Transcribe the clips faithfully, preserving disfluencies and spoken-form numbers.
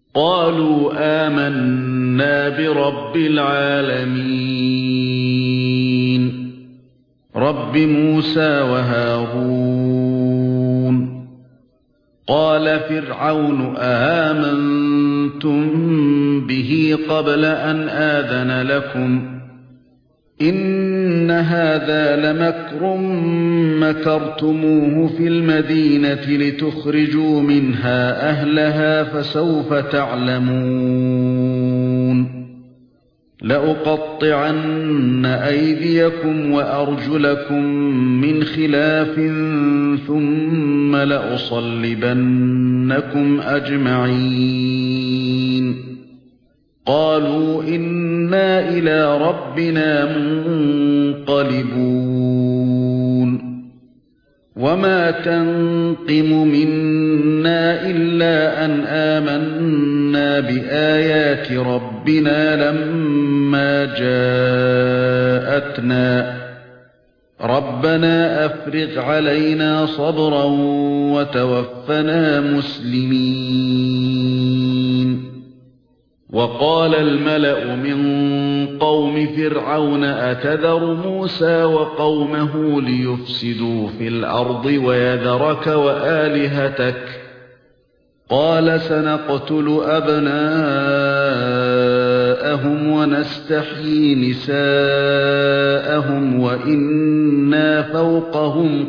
قالوا آمنا برب العالمين رب موسى وهارون. قال فرعون آمنتم به قبل أن آذن لكم إن هذا لمكر مكرتموه في المدينة لتخرجوا منها أهلها فسوف تعلمون لأقطعن أيديكم وأرجلكم من خلاف ثم لأصلبنكم أجمعين. قالوا إنا إلى ربنا منقلبون وما تنقم منا إلا أن آمنا بآيات ربنا لما جاءتنا ربنا أفرغ علينا صبرا وتوفنا مسلمين. وقال الملأ من قوم فرعون أتذر موسى وقومه ليفسدوا في الأرض ويذرك وآلهتك قال سنقتل أبناءهم ونستحيي نساءهم وإنا فوقهم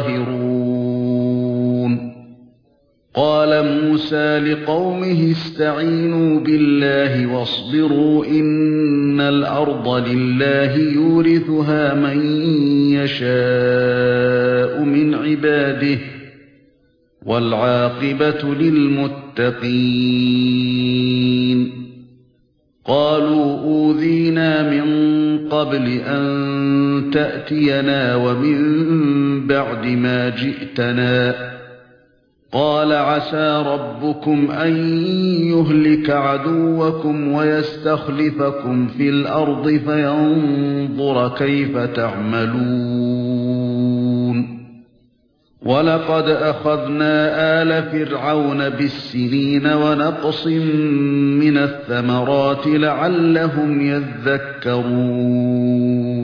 قاهرون. قال موسى لقومه استعينوا بالله واصبروا إن الأرض لله يورثها من يشاء من عباده والعاقبة للمتقين. قالوا أوذينا من قبل أن تأتينا ومن بعد ما جئتنا قال عسى ربكم أن يهلك عدوكم ويستخلفكم في الأرض فينظر كيف تعملون. ولقد أخذنا آل فرعون بالسنين ونقص من الثمرات لعلهم يذكرون.